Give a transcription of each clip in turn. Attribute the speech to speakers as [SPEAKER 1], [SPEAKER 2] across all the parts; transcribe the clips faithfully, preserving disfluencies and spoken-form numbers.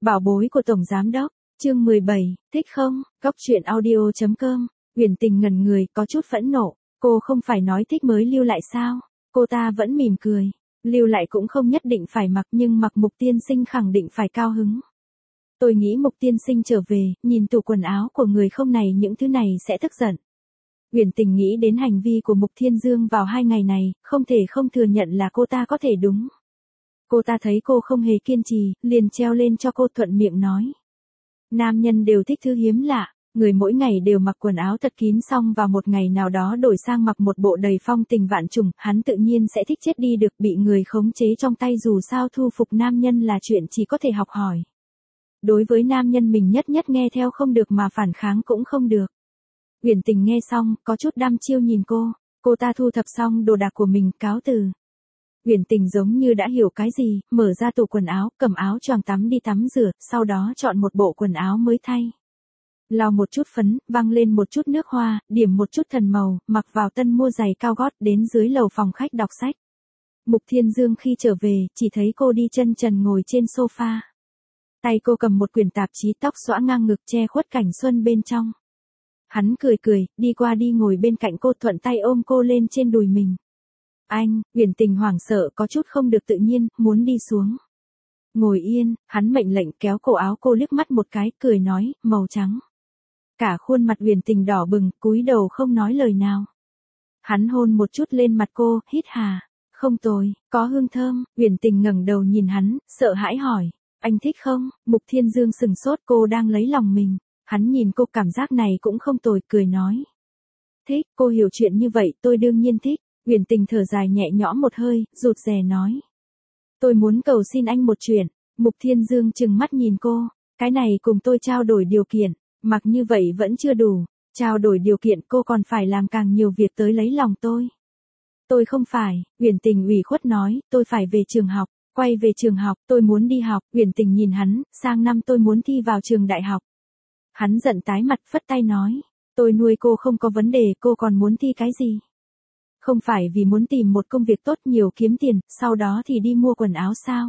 [SPEAKER 1] Bảo bối của Tổng Giám Đốc, chương mười bảy, thích không, góc truyện audio.com, Uyển Tình ngẩn người, có chút phẫn nộ, cô không phải nói thích mới lưu lại sao, cô ta vẫn mỉm cười, lưu lại cũng không nhất định phải mặc nhưng mặc Mục tiên sinh khẳng định phải cao hứng. Tôi nghĩ Mục tiên sinh trở về, nhìn tủ quần áo của người không này những thứ này sẽ tức giận. Uyển Tình nghĩ đến hành vi của Mục Thiên Dương vào hai ngày này, không thể không thừa nhận là cô ta có thể đúng. Cô ta thấy cô không hề kiên trì, liền treo lên cho cô thuận miệng nói. Nam nhân đều thích thứ hiếm lạ, người mỗi ngày đều mặc quần áo thật kín xong vào một ngày nào đó đổi sang mặc một bộ đầy phong tình vạn trùng, hắn tự nhiên sẽ thích chết đi được, bị người khống chế trong tay, dù sao thu phục nam nhân là chuyện chỉ có thể học hỏi. Đối với nam nhân mình nhất nhất nghe theo không được mà phản kháng cũng không được. Uyển Tình nghe xong, có chút đăm chiêu nhìn cô, cô ta thu thập xong đồ đạc của mình, cáo từ. Uyển Tình giống như đã hiểu cái gì, mở ra tủ quần áo, cầm áo choàng tắm đi tắm rửa, sau đó chọn một bộ quần áo mới thay. Lau một chút phấn, văng lên một chút nước hoa, điểm một chút thần màu, mặc vào tân mua giày cao gót đến dưới lầu phòng khách đọc sách. Mục Thiên Dương khi trở về, chỉ thấy cô đi chân trần ngồi trên sofa. Tay cô cầm một quyển tạp chí, tóc xõa ngang ngực che khuất cảnh xuân bên trong. Hắn cười cười, đi qua đi ngồi bên cạnh cô, thuận tay ôm cô lên trên đùi mình. Anh, Uyển Tình hoảng sợ, có chút không được tự nhiên, muốn đi xuống. Ngồi yên, hắn mệnh lệnh, kéo cổ áo cô liếc mắt một cái, cười nói, màu trắng. Cả khuôn mặt Uyển Tình đỏ bừng, cúi đầu không nói lời nào. Hắn hôn một chút lên mặt cô, hít hà, không tồi, có hương thơm. Uyển Tình ngẩng đầu nhìn hắn, sợ hãi hỏi, anh thích không? Mục Thiên Dương sừng sốt, cô đang lấy lòng mình. Hắn nhìn cô, cảm giác này cũng không tồi, cười nói. Thích, cô hiểu chuyện như vậy, tôi đương nhiên thích. Uyển Tình thở dài nhẹ nhõm một hơi, rụt rè nói. Tôi muốn cầu xin anh một chuyện. Mục Thiên Dương trừng mắt nhìn cô, cái này cùng tôi trao đổi điều kiện, mặc như vậy vẫn chưa đủ, trao đổi điều kiện cô còn phải làm càng nhiều việc tới lấy lòng tôi. Tôi không phải, Uyển Tình ủy khuất nói, tôi phải về trường học, quay về trường học, tôi muốn đi học. Uyển Tình nhìn hắn, sang năm tôi muốn thi vào trường đại học. Hắn giận tái mặt, phất tay nói, tôi nuôi cô không có vấn đề, cô còn muốn thi cái gì? Không phải vì muốn tìm một công việc tốt nhiều kiếm tiền, sau đó thì đi mua quần áo sao?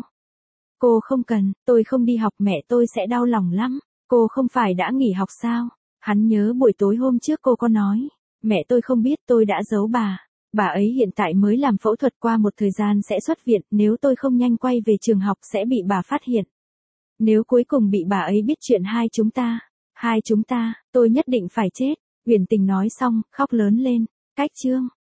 [SPEAKER 1] Cô không cần, tôi không đi học mẹ tôi sẽ đau lòng lắm. Cô không phải đã nghỉ học sao? Hắn nhớ buổi tối hôm trước cô có nói, mẹ tôi không biết tôi đã giấu bà. Bà ấy hiện tại mới làm phẫu thuật, qua một thời gian sẽ xuất viện, nếu tôi không nhanh quay về trường học sẽ bị bà phát hiện. Nếu cuối cùng bị bà ấy biết chuyện hai chúng ta, hai chúng ta, tôi nhất định phải chết. Uyển Tình nói xong, khóc lớn lên. Cách chương